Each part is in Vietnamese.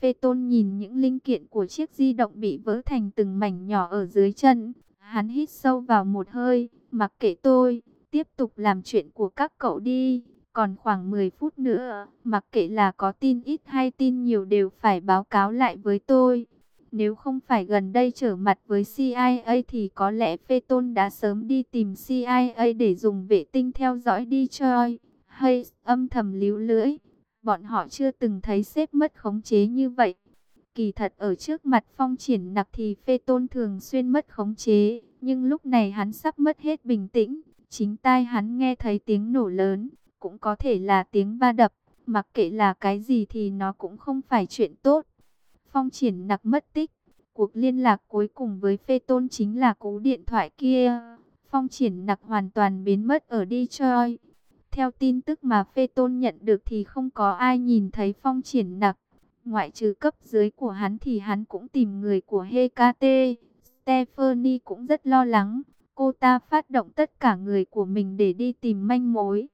Phê Tôn nhìn những linh kiện của chiếc di động bị vỡ thành từng mảnh nhỏ ở dưới chân. Hắn hít sâu vào một hơi, mặc kệ tôi, tiếp tục làm chuyện của các cậu đi. Còn khoảng 10 phút nữa, mặc kệ là có tin ít hay tin nhiều đều phải báo cáo lại với tôi. Nếu không phải gần đây trở mặt với CIA thì có lẽ Phê Tôn đã sớm đi tìm CIA để dùng vệ tinh theo dõi Detroit. Hay âm thầm líu lưỡi, bọn họ chưa từng thấy sếp mất khống chế như vậy. Kỳ thật ở trước mặt Phong Triển Nặc thì Phê Tôn thường xuyên mất khống chế, nhưng lúc này hắn sắp mất hết bình tĩnh. Chính tai hắn nghe thấy tiếng nổ lớn, cũng có thể là tiếng va đập, mặc kệ là cái gì thì nó cũng không phải chuyện tốt. Phong Triển Nặc mất tích, cuộc liên lạc cuối cùng với Phê Tôn chính là cú điện thoại kia. Phong Triển Nặc hoàn toàn biến mất ở Detroit. Theo tin tức mà Phê Tôn nhận được thì không có ai nhìn thấy Phong Triển Nặc. Ngoại trừ cấp dưới của hắn thì hắn cũng tìm người của Hecate. Stephanie cũng rất lo lắng. Cô ta phát động tất cả người của mình để đi tìm manh mối.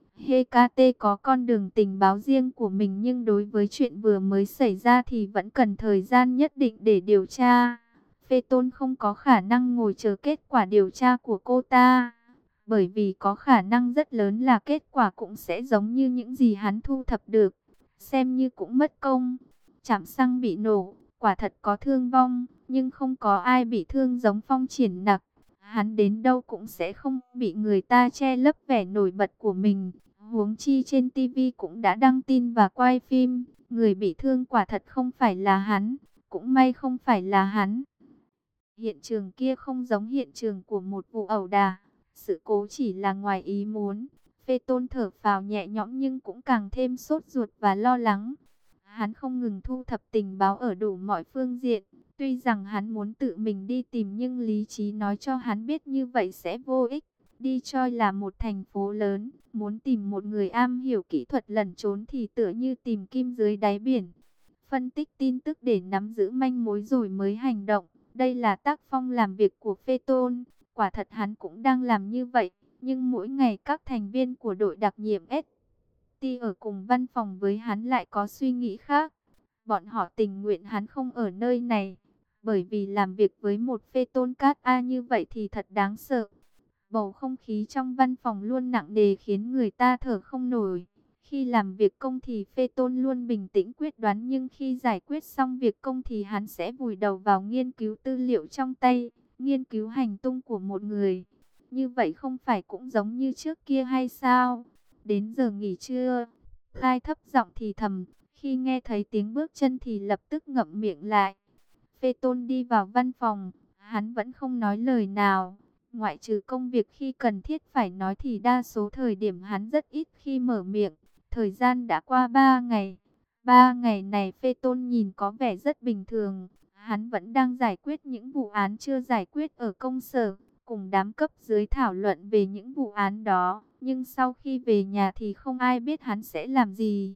Hecate có con đường tình báo riêng của mình, nhưng đối với chuyện vừa mới xảy ra thì vẫn cần thời gian nhất định để điều tra. Phê Tôn không có khả năng ngồi chờ kết quả điều tra của cô ta, bởi vì có khả năng rất lớn là kết quả cũng sẽ giống như những gì hắn thu thập được, xem như cũng mất công. Trạm xăng bị nổ, quả thật có thương vong, nhưng không có ai bị thương giống Phong Triển Nặc. Hắn đến đâu cũng sẽ không bị người ta che lấp vẻ nổi bật của mình. Huống chi trên TV cũng đã đăng tin và quay phim, người bị thương quả thật không phải là hắn, cũng may không phải là hắn. Hiện trường kia không giống hiện trường của một vụ ẩu đả, sự cố chỉ là ngoài ý muốn. Phê Tôn thở phào nhẹ nhõm nhưng cũng càng thêm sốt ruột và lo lắng. Hắn không ngừng thu thập tình báo ở đủ mọi phương diện. Tuy rằng hắn muốn tự mình đi tìm nhưng lý trí nói cho hắn biết như vậy sẽ vô ích. Detroit là một thành phố lớn, muốn tìm một người am hiểu kỹ thuật lẩn trốn thì tựa như tìm kim dưới đáy biển. Phân tích tin tức để nắm giữ manh mối rồi mới hành động. Đây là tác phong làm việc của Phê Tôn. Quả thật hắn cũng đang làm như vậy. Nhưng mỗi ngày các thành viên của đội đặc nhiệm ST ở cùng văn phòng với hắn lại có suy nghĩ khác. Bọn họ tình nguyện hắn không ở nơi này, bởi vì làm việc với một Phê Tôn cát A như vậy thì thật đáng sợ. Bầu không khí trong văn phòng luôn nặng nề khiến người ta thở không nổi. Khi làm việc công thì Phê Tôn luôn bình tĩnh quyết đoán, nhưng khi giải quyết xong việc công thì hắn sẽ vùi đầu vào nghiên cứu tư liệu trong tay, nghiên cứu hành tung của một người. Như vậy không phải cũng giống như trước kia hay sao? Đến giờ nghỉ trưa, Lai thấp giọng thì thầm, khi nghe thấy tiếng bước chân thì lập tức ngậm miệng lại. Phê Tôn đi vào văn phòng, hắn vẫn không nói lời nào. Ngoại trừ công việc khi cần thiết phải nói thì đa số thời điểm hắn rất ít khi mở miệng. Thời gian đã qua 3 ngày. 3 ngày này Phê Tôn nhìn có vẻ rất bình thường. Hắn vẫn đang giải quyết những vụ án chưa giải quyết ở công sở, cùng đám cấp dưới thảo luận về những vụ án đó. Nhưng sau khi về nhà thì không ai biết hắn sẽ làm gì.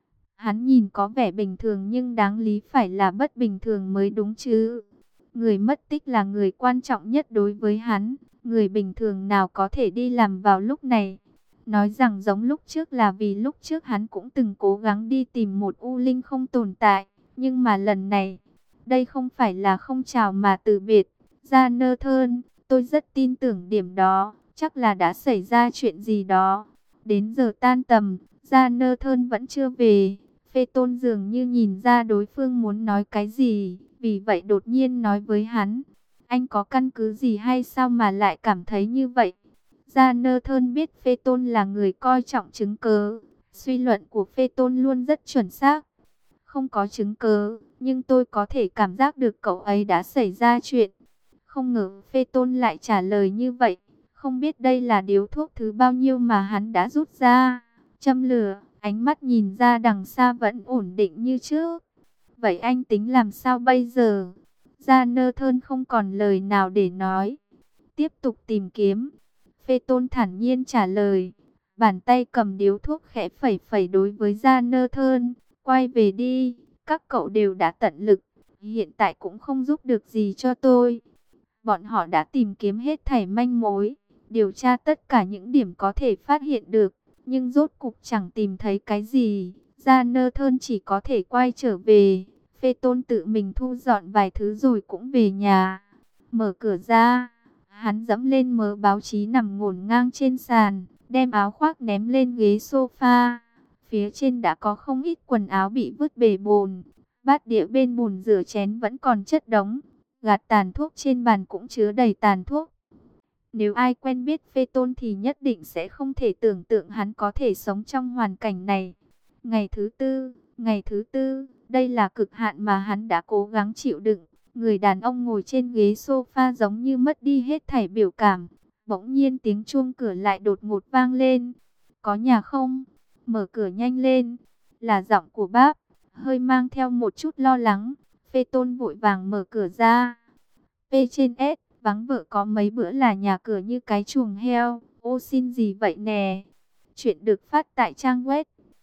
Hắn nhìn có vẻ bình thường nhưng đáng lý phải là bất bình thường mới đúng chứ. Người mất tích là người quan trọng nhất đối với hắn. Người bình thường nào có thể đi làm vào lúc này. Nói rằng giống lúc trước là vì lúc trước hắn cũng từng cố gắng đi tìm một U Linh không tồn tại. Nhưng mà lần này, đây không phải là không chào mà từ biệt. Ra nơ thơn, tôi rất tin tưởng điểm đó. Chắc là đã xảy ra chuyện gì đó. Đến giờ tan tầm, Ra nơ thơn vẫn chưa về. Phê Tôn dường như nhìn ra đối phương muốn nói cái gì, vì vậy đột nhiên nói với hắn, anh có căn cứ gì hay sao mà lại cảm thấy như vậy? Gia Nơ Thơn biết Phê Tôn là người coi trọng chứng cớ, suy luận của Phê Tôn luôn rất chuẩn xác. Không có chứng cớ, nhưng tôi có thể cảm giác được cậu ấy đã xảy ra chuyện. Không ngờ Phê Tôn lại trả lời như vậy, không biết đây là điếu thuốc thứ bao nhiêu mà hắn đã rút ra, châm lửa. Ánh mắt nhìn ra đằng xa vẫn ổn định như trước. Vậy anh tính làm sao bây giờ? Gia Nơ Thơn không còn lời nào để nói. Tiếp tục tìm kiếm. Phê Tôn thản nhiên trả lời. Bàn tay cầm điếu thuốc khẽ phẩy phẩy đối với Gia Nơ Thơn. Quay về đi. Các cậu đều đã tận lực. Hiện tại cũng không giúp được gì cho tôi. Bọn họ đã tìm kiếm hết thảy manh mối. Điều tra tất cả những điểm có thể phát hiện được. Nhưng rốt cục chẳng tìm thấy cái gì. Gia Nơ Thơn chỉ có thể quay trở về. Phê Tôn tự mình thu dọn vài thứ rồi cũng về nhà. Mở cửa ra, hắn dẫm lên mớ báo chí nằm ngổn ngang trên sàn, đem áo khoác ném lên ghế sofa. Phía trên đã có không ít quần áo bị vứt bể bồn, bát đĩa bên bồn rửa chén vẫn còn chất đống, gạt tàn thuốc trên bàn cũng chứa đầy tàn thuốc. Nếu ai quen biết Phê Tôn thì nhất định sẽ không thể tưởng tượng hắn có thể sống trong hoàn cảnh này. Ngày thứ tư, đây là cực hạn mà hắn đã cố gắng chịu đựng. Người đàn ông ngồi trên ghế sofa giống như mất đi hết thảy biểu cảm. Bỗng nhiên tiếng chuông cửa lại đột ngột vang lên. Có nhà không? Mở cửa nhanh lên. Là giọng của bác, hơi mang theo một chút lo lắng. Phê Tôn vội vàng mở cửa ra. P trên S, vắng vợ có mấy bữa là nhà cửa như cái chuồng heo. Ô xin gì vậy nè? Chuyện được phát tại trang web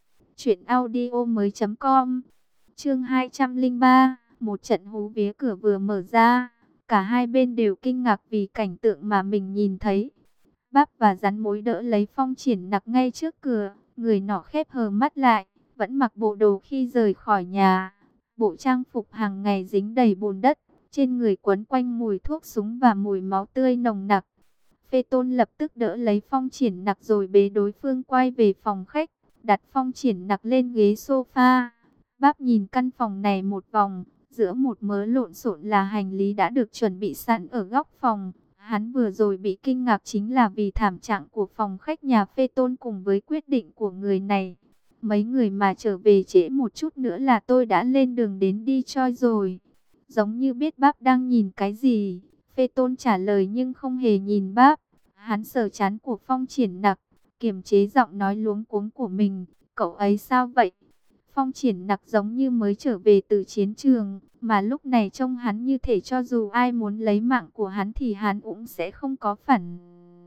truyệnaudiomoi.com. Chương 203, một trận hú vía cửa vừa mở ra, cả hai bên đều kinh ngạc vì cảnh tượng mà mình nhìn thấy. Báp và Rắn Mối đỡ lấy Phong Triển Nặc ngay trước cửa, người nọ khép hờ mắt lại, vẫn mặc bộ đồ khi rời khỏi nhà. Bộ trang phục hàng ngày dính đầy bùn đất, trên người quấn quanh mùi thuốc súng và mùi máu tươi nồng nặc. Phê Tôn lập tức đỡ lấy Phong Triển Nặc rồi bế đối phương quay về phòng khách, đặt Phong Triển Nặc lên ghế sofa. Báp nhìn căn phòng này một vòng, giữa một mớ lộn xộn là hành lý đã được chuẩn bị sẵn ở góc phòng. Hắn vừa rồi bị kinh ngạc chính là vì thảm trạng của phòng khách nhà Phê Tôn cùng với quyết định của người này. Mấy người mà trở về trễ một chút nữa là tôi đã lên đường đến đi Choi rồi. Giống như biết Báp đang nhìn cái gì, Phê Tôn trả lời nhưng không hề nhìn Báp. Hắn sờ trán của Phong Triển Nặc, kiềm chế giọng nói luống cuống của mình. Cậu ấy sao vậy? Phong Triển Nặc giống như mới trở về từ chiến trường, mà lúc này trông hắn như thể cho dù ai muốn lấy mạng của hắn thì hắn cũng sẽ không có phản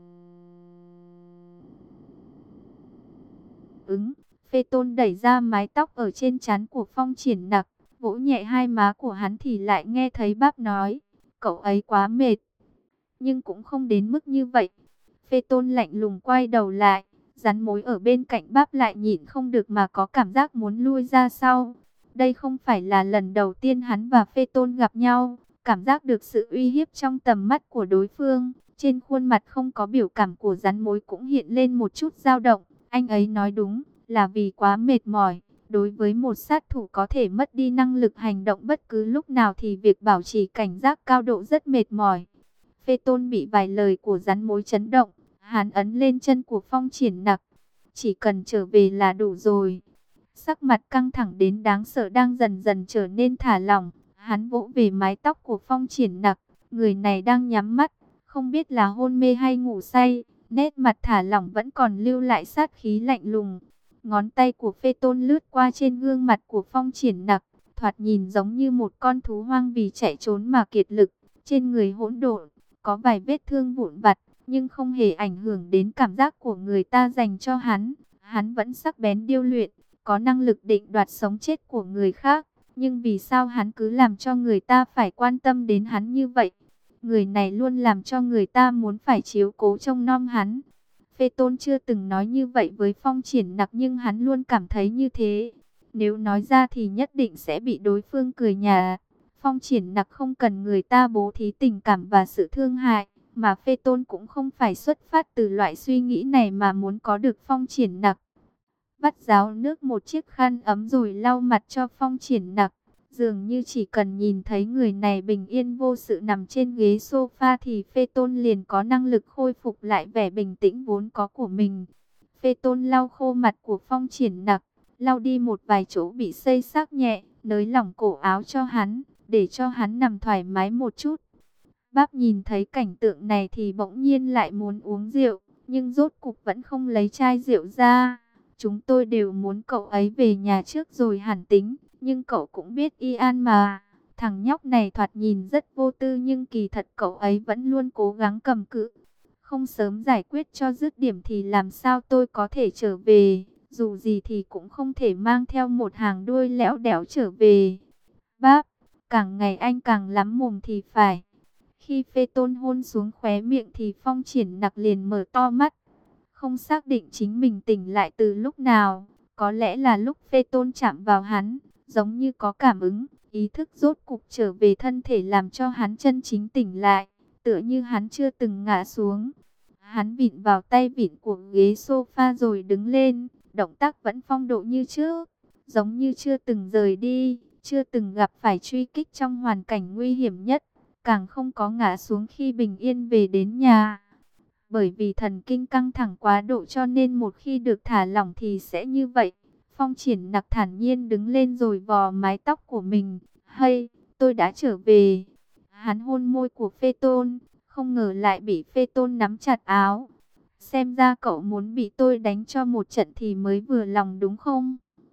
ứng. Phê Tôn đẩy ra mái tóc ở trên trán của Phong Triển Nặc, vỗ nhẹ hai má của hắn thì lại nghe thấy Báp nói, cậu ấy quá mệt, nhưng cũng không đến mức như vậy. Phê Tôn lạnh lùng quay đầu lại, Rắn Mối ở bên cạnh Báp lại nhịn không được mà có cảm giác muốn lui ra sau. Đây không phải là lần đầu tiên hắn và Phê Tôn gặp nhau, cảm giác được sự uy hiếp trong tầm mắt của đối phương. Trên khuôn mặt không có biểu cảm của Rắn Mối cũng hiện lên một chút dao động. Anh ấy nói đúng, là vì quá mệt mỏi. Đối với một sát thủ có thể mất đi năng lực hành động bất cứ lúc nào thì việc bảo trì cảnh giác cao độ rất mệt mỏi. Phê Tôn bị vài lời của Rắn Mối chấn động. Hắn ấn lên chân của Phong Triển Nặc. Chỉ cần trở về là đủ rồi. Sắc mặt căng thẳng đến đáng sợ đang dần dần trở nên thả lỏng. Hắn vỗ về mái tóc của Phong Triển Nặc. Người này đang nhắm mắt, không biết là hôn mê hay ngủ say. Nét mặt thả lỏng vẫn còn lưu lại sát khí lạnh lùng. Ngón tay của Phê Tôn lướt qua trên gương mặt của Phong Triển Nặc. Thoạt nhìn giống như một con thú hoang vì chạy trốn mà kiệt lực. Trên người hỗn độn, có vài vết thương vụn vặt, nhưng không hề ảnh hưởng đến cảm giác của người ta dành cho hắn. Hắn vẫn sắc bén điêu luyện, có năng lực định đoạt sống chết của người khác. Nhưng vì sao hắn cứ làm cho người ta phải quan tâm đến hắn như vậy? Người này luôn làm cho người ta muốn phải chiếu cố trông nom hắn. Phê Tôn chưa từng nói như vậy với Phong Triển Nặc nhưng hắn luôn cảm thấy như thế. Nếu nói ra thì nhất định sẽ bị đối phương cười nhạt. Phong Triển Nặc không cần người ta bố thí tình cảm và sự thương hại. Mà Phê Tôn cũng không phải xuất phát từ loại suy nghĩ này mà muốn có được Phong Triển Nặc. Vắt ráo nước một chiếc khăn ấm rồi lau mặt cho Phong Triển Nặc. Dường như chỉ cần nhìn thấy người này bình yên vô sự nằm trên ghế sofa thì Phê Tôn liền có năng lực khôi phục lại vẻ bình tĩnh vốn có của mình. Phê Tôn lau khô mặt của Phong Triển Nặc, lau đi một vài chỗ bị xây xát nhẹ, nới lỏng cổ áo cho hắn, để cho hắn nằm thoải mái một chút. Báp nhìn thấy cảnh tượng này thì bỗng nhiên lại muốn uống rượu, nhưng rốt cục vẫn không lấy chai rượu ra. Chúng tôi đều muốn cậu ấy về nhà trước rồi hẳn tính, nhưng cậu cũng biết Ian mà. Thằng nhóc này thoạt nhìn rất vô tư nhưng kỳ thật cậu ấy vẫn luôn cố gắng cầm cự. Không sớm giải quyết cho dứt điểm thì làm sao tôi có thể trở về, dù gì thì cũng không thể mang theo một hàng đuôi lẽo đẽo trở về. Báp, càng ngày anh càng lắm mồm thì phải. Khi Phê Tôn hôn xuống khóe miệng thì Phong Triển Nặc liền mở to mắt. Không xác định chính mình tỉnh lại từ lúc nào. Có lẽ là lúc Phê Tôn chạm vào hắn, giống như có cảm ứng. Ý thức rốt cục trở về thân thể làm cho hắn chân chính tỉnh lại, tựa như hắn chưa từng ngã xuống. Hắn vịn vào tay vịn của ghế sofa rồi đứng lên, động tác vẫn phong độ như trước, giống như chưa từng rời đi, chưa từng gặp phải truy kích trong hoàn cảnh nguy hiểm nhất, càng không có ngã xuống khi bình yên về đến nhà. Bởi vì thần kinh căng thẳng quá độ cho nên một khi được thả lỏng thì sẽ như vậy. Phong Triển Nặc thản nhiên đứng lên rồi vò mái tóc của mình. Hay, tôi đã trở về. Hắn hôn môi của Phê Tôn, không ngờ lại bị Phê Tôn nắm chặt áo. Xem ra cậu muốn bị tôi đánh cho một trận thì mới vừa lòng đúng không?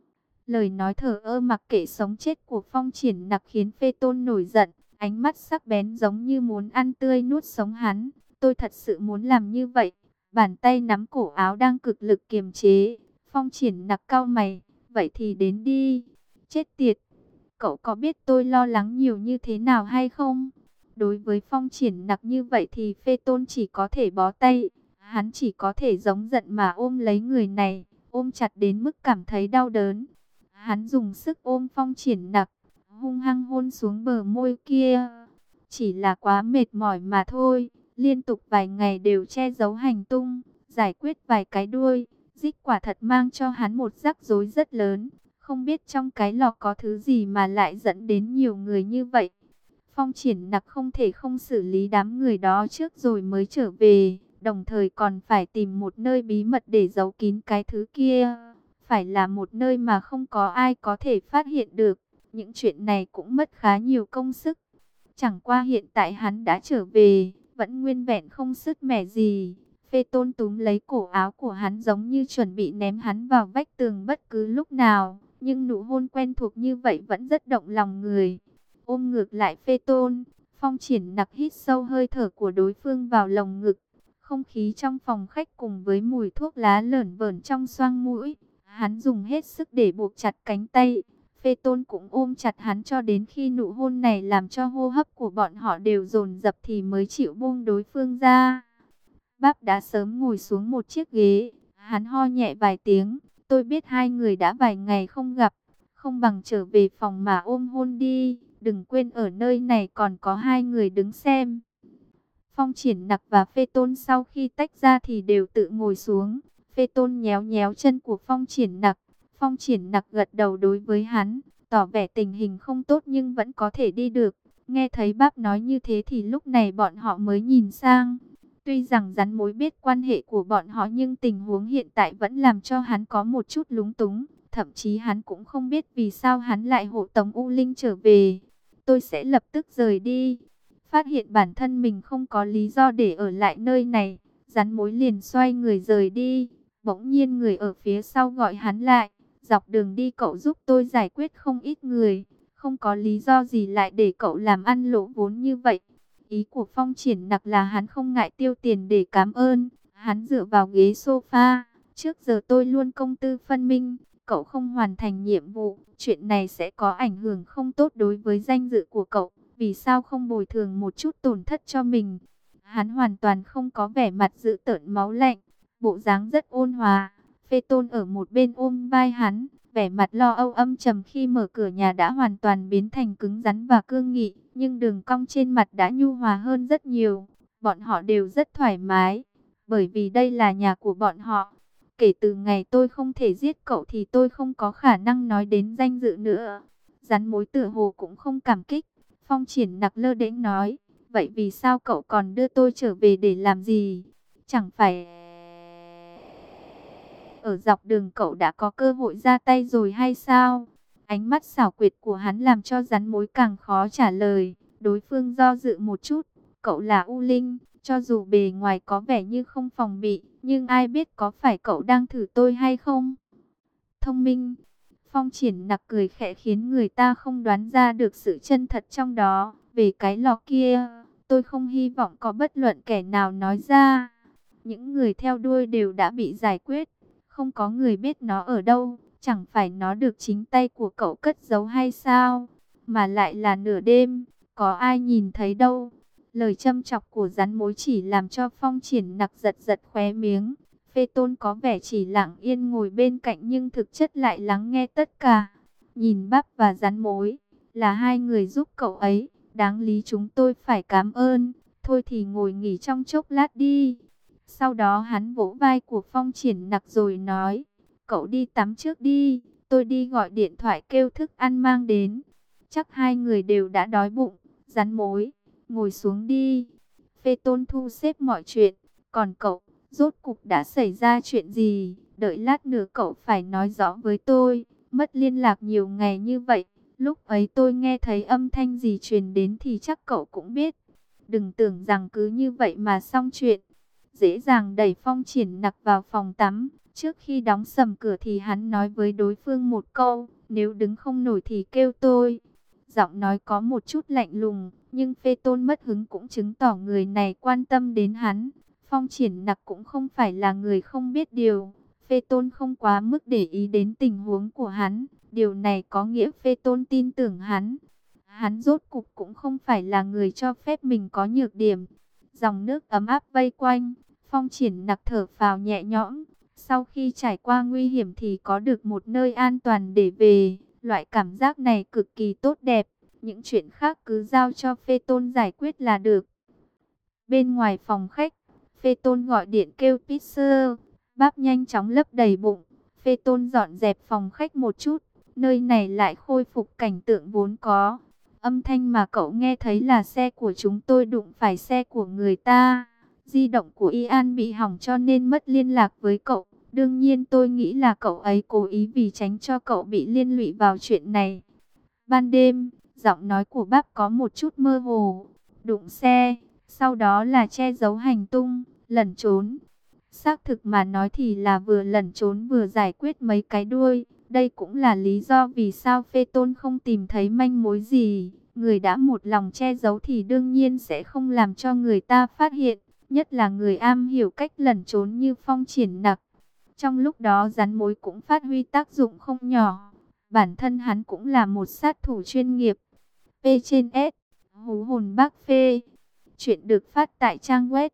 Lời nói thờ ơ mặc kệ sống chết của Phong Triển Nặc khiến Phê Tôn nổi giận, ánh mắt sắc bén giống như muốn ăn tươi nuốt sống hắn. Tôi thật sự muốn làm như vậy. Bàn tay nắm cổ áo đang cực lực kiềm chế. Phong Triển Nặc cau mày, vậy thì đến đi. Chết tiệt, cậu có biết tôi lo lắng nhiều như thế nào hay không? Đối với Phong Triển Nặc như vậy thì Phê Tôn chỉ có thể bó tay. Hắn chỉ có thể giống giận mà ôm lấy người này, ôm chặt đến mức cảm thấy đau đớn. Hắn dùng sức ôm Phong Triển Nặc, hung hăng hôn xuống bờ môi kia. Chỉ là quá mệt mỏi mà thôi, liên tục vài ngày đều che giấu hành tung, giải quyết vài cái đuôi, dích quả thật mang cho hắn một rắc rối rất lớn. Không biết trong cái lọ có thứ gì mà lại dẫn đến nhiều người như vậy. Phong Triển Nặc không thể không xử lý đám người đó trước rồi mới trở về, đồng thời còn phải tìm một nơi bí mật để giấu kín cái thứ kia. Phải là một nơi mà không có ai có thể phát hiện được. Những chuyện này cũng mất khá nhiều công sức. Chẳng qua hiện tại hắn đã trở về, vẫn nguyên vẹn không sứt mẻ gì. Phê Tôn túm lấy cổ áo của hắn giống như chuẩn bị ném hắn vào vách tường bất cứ lúc nào. Nhưng nụ hôn quen thuộc như vậy vẫn rất động lòng người. Ôm ngược lại Phê Tôn, Phong Triển Nặc hít sâu hơi thở của đối phương vào lồng ngực. Không khí trong phòng khách cùng với mùi thuốc lá lởn vởn trong xoang mũi. Hắn dùng hết sức để buộc chặt cánh tay. Phê Tôn cũng ôm chặt hắn cho đến khi nụ hôn này làm cho hô hấp của bọn họ đều dồn dập thì mới chịu buông đối phương ra. Báp đã sớm ngồi xuống một chiếc ghế. Hắn ho nhẹ vài tiếng. Tôi biết hai người đã vài ngày không gặp. Không bằng trở về phòng mà ôm hôn đi. Đừng quên ở nơi này còn có hai người đứng xem. Phong Triển Nặc và Phê Tôn sau khi tách ra thì đều tự ngồi xuống. Phê Tôn nhéo nhéo chân của Phong Triển Nặc. Phong Triển Nặc gật đầu đối với hắn, tỏ vẻ tình hình không tốt nhưng vẫn có thể đi được. Nghe thấy bác nói như thế thì lúc này bọn họ mới nhìn sang. Tuy rằng rắn mối biết quan hệ của bọn họ nhưng tình huống hiện tại vẫn làm cho hắn có một chút lúng túng. Thậm chí hắn cũng không biết vì sao hắn lại hộ tống U Linh trở về. Tôi sẽ lập tức rời đi. Phát hiện bản thân mình không có lý do để ở lại nơi này, rắn mối liền xoay người rời đi. Bỗng nhiên người ở phía sau gọi hắn lại. Dọc đường đi cậu giúp tôi giải quyết không ít người. Không có lý do gì lại để cậu làm ăn lỗ vốn như vậy. Ý của Phong Triển Nặc là hắn không ngại tiêu tiền để cảm ơn. Hắn dựa vào ghế sofa. Trước giờ tôi luôn công tư phân minh. Cậu không hoàn thành nhiệm vụ, chuyện này sẽ có ảnh hưởng không tốt đối với danh dự của cậu. Vì sao không bồi thường một chút tổn thất cho mình? Hắn hoàn toàn không có vẻ mặt dữ tợn máu lạnh. Bộ dáng rất ôn hòa. Phê Tôn ở một bên ôm vai hắn, vẻ mặt lo âu âm trầm khi mở cửa nhà đã hoàn toàn biến thành cứng rắn và cương nghị. Nhưng đường cong trên mặt đã nhu hòa hơn rất nhiều. Bọn họ đều rất thoải mái, bởi vì đây là nhà của bọn họ. Kể từ ngày tôi không thể giết cậu thì tôi không có khả năng nói đến danh dự nữa. Rắn mối tựa hồ cũng không cảm kích. Phong Triển Nặc lơ đễnh nói, vậy vì sao cậu còn đưa tôi trở về để làm gì? Chẳng phải ở dọc đường cậu đã có cơ hội ra tay rồi hay sao? Ánh mắt xảo quyệt của hắn làm cho rắn mối càng khó trả lời. Đối phương do dự một chút, cậu là U Linh, cho dù bề ngoài có vẻ như không phòng bị, nhưng ai biết có phải cậu đang thử tôi hay không? Thông minh. Phong Triển Nặc cười khẽ khiến người ta không đoán ra được sự chân thật trong đó. Về cái lọ kia, tôi không hy vọng có bất luận kẻ nào nói ra. Những người theo đuôi đều đã bị giải quyết. Không có người biết nó ở đâu. Chẳng phải nó được chính tay của cậu cất giấu hay sao? Mà lại là nửa đêm, có ai nhìn thấy đâu. Lời châm chọc của rắn mối chỉ làm cho Phong Triển Nặc giật giật khóe miếng. Phê Tôn có vẻ chỉ lặng yên ngồi bên cạnh nhưng thực chất lại lắng nghe tất cả. Nhìn Bắp và rắn mối, là hai người giúp cậu ấy, đáng lý chúng tôi phải cảm ơn. Thôi thì ngồi nghỉ trong chốc lát đi. Sau đó hắn vỗ vai của Phong Triển Nặc rồi nói, cậu đi tắm trước đi, tôi đi gọi điện thoại kêu thức ăn mang đến. Chắc hai người đều đã đói bụng. Rắn mối, ngồi xuống đi. Phê Tôn thu xếp mọi chuyện. Còn cậu, rốt cục đã xảy ra chuyện gì? Đợi lát nữa cậu phải nói rõ với tôi. Mất liên lạc nhiều ngày như vậy, lúc ấy tôi nghe thấy âm thanh gì truyền đến thì chắc cậu cũng biết. Đừng tưởng rằng cứ như vậy mà xong chuyện. Dễ dàng đẩy Phong Triển Nặc vào phòng tắm. Trước khi đóng sầm cửa thì hắn nói với đối phương một câu, nếu đứng không nổi thì kêu tôi. Giọng nói có một chút lạnh lùng, nhưng Phê Tôn mất hứng cũng chứng tỏ người này quan tâm đến hắn. Phong Triển Nặc cũng không phải là người không biết điều. Phê Tôn không quá mức để ý đến tình huống của hắn. Điều này có nghĩa Phê Tôn tin tưởng hắn. Hắn rốt cục cũng không phải là người cho phép mình có nhược điểm. Dòng nước ấm áp vây quanh, Phong Triển Nặc thở phào nhẹ nhõm. Sau khi trải qua nguy hiểm thì có được một nơi an toàn để về. Loại cảm giác này cực kỳ tốt đẹp. Những chuyện khác cứ giao cho Phê Tôn giải quyết là được. Bên ngoài phòng khách, Phê Tôn gọi điện kêu pizza. Bác nhanh chóng lấp đầy bụng. Phê Tôn dọn dẹp phòng khách một chút. Nơi này lại khôi phục cảnh tượng vốn có. Âm thanh mà cậu nghe thấy là xe của chúng tôi đụng phải xe của người ta. Di động của Ian bị hỏng cho nên mất liên lạc với cậu. Đương nhiên tôi nghĩ là cậu ấy cố ý vì tránh cho cậu bị liên lụy vào chuyện này. Ban đêm, giọng nói của bác có một chút mơ hồ. Đụng xe, sau đó là che giấu hành tung, lẩn trốn. Xác thực mà nói thì là vừa lẩn trốn vừa giải quyết mấy cái đuôi. Đây cũng là lý do vì sao Phê Tôn không tìm thấy manh mối gì. Người đã một lòng che giấu thì đương nhiên sẽ không làm cho người ta phát hiện. Nhất là người am hiểu cách lẩn trốn như Phong Triển Nặc. Trong lúc đó rắn mối cũng phát huy tác dụng không nhỏ. Bản thân hắn cũng là một sát thủ chuyên nghiệp. P trên S, hú hồn bác phê. Chuyện được phát tại trang web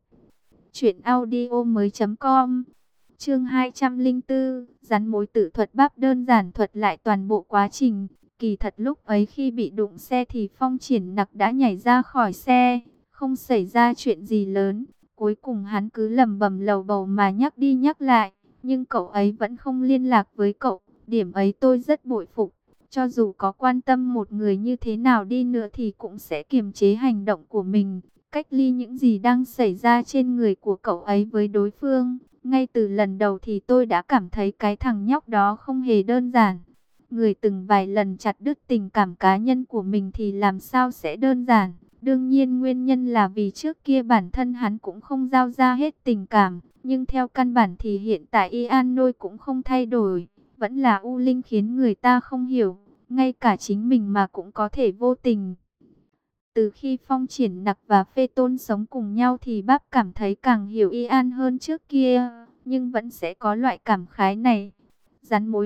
truyệnaudiomoi.com. Chương 204, rắn mối tự thuật bác đơn giản thuật lại toàn bộ quá trình. Kỳ thật lúc ấy khi bị đụng xe thì Phong Triển Nặc đã nhảy ra khỏi xe, không xảy ra chuyện gì lớn. Cuối cùng hắn cứ lẩm bẩm lầu bầu mà nhắc đi nhắc lại, nhưng cậu ấy vẫn không liên lạc với cậu. Điểm ấy tôi rất bội phục. Cho dù có quan tâm một người như thế nào đi nữa thì cũng sẽ kiềm chế hành động của mình, cách ly những gì đang xảy ra trên người của cậu ấy với đối phương. Ngay từ lần đầu thì tôi đã cảm thấy cái thằng nhóc đó không hề đơn giản. Người từng vài lần chặt đứt tình cảm cá nhân của mình thì làm sao sẽ đơn giản. Đương nhiên nguyên nhân là vì trước kia bản thân hắn cũng không giao ra hết tình cảm. Nhưng theo căn bản thì hiện tại Ian Nôi cũng không thay đổi. Vẫn là U Linh khiến người ta không hiểu. Ngay cả chính mình mà cũng có thể vô tình. Từ khi Phong Triển Nặc và Phê Tôn sống cùng nhau thì bác cảm thấy càng hiểu Ian hơn trước kia. Nhưng vẫn sẽ có loại cảm khái này. Rắn mối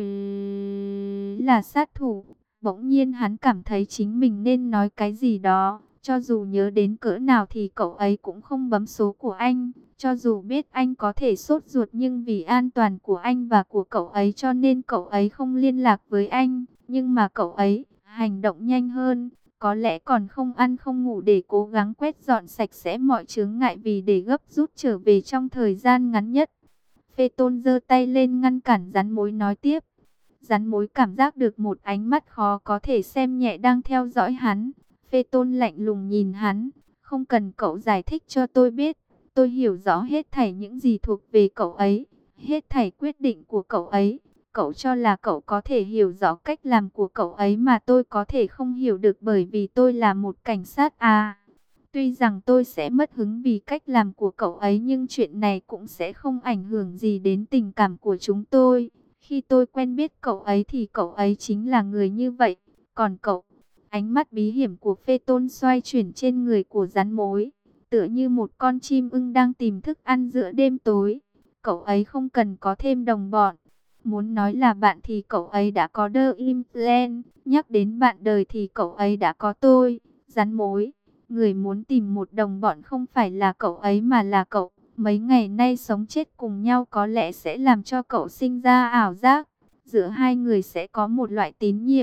là sát thủ. Bỗng nhiên hắn cảm thấy chính mình nên nói cái gì đó. Cho dù nhớ đến cỡ nào thì cậu ấy cũng không bấm số của anh. Cho dù biết anh có thể sốt ruột nhưng vì an toàn của anh và của cậu ấy cho nên cậu ấy không liên lạc với anh. Nhưng mà cậu ấy hành động nhanh hơn. Có lẽ còn không ăn không ngủ để cố gắng quét dọn sạch sẽ mọi chướng ngại vì để gấp rút trở về trong thời gian ngắn nhất. Phê Tôn giơ tay lên ngăn cản rắn mối nói tiếp. Rắn mối cảm giác được một ánh mắt khó có thể xem nhẹ đang theo dõi hắn. Phê Tôn lạnh lùng nhìn hắn. Không cần cậu giải thích cho tôi biết. Tôi hiểu rõ hết thảy những gì thuộc về cậu ấy. Hết thảy quyết định của cậu ấy. Cậu cho là cậu có thể hiểu rõ cách làm của cậu ấy mà tôi có thể không hiểu được bởi vì tôi là một cảnh sát à. Tuy rằng tôi sẽ mất hứng vì cách làm của cậu ấy nhưng chuyện này cũng sẽ không ảnh hưởng gì đến tình cảm của chúng tôi. Khi tôi quen biết cậu ấy thì cậu ấy chính là người như vậy. Còn cậu, ánh mắt bí hiểm của Phê Tôn xoay chuyển trên người của rắn mối. Tựa như một con chim ưng đang tìm thức ăn giữa đêm tối. Cậu ấy không cần có thêm đồng bọn. Muốn nói là bạn thì cậu ấy đã có The Implant. Nhắc đến bạn đời thì cậu ấy đã có tôi. Rắn mối. Người muốn tìm một đồng bọn không phải là cậu ấy mà là cậu. Mấy ngày nay sống chết cùng nhau có lẽ sẽ làm cho cậu sinh ra ảo giác. Giữa hai người sẽ có một loại tín nhiệm.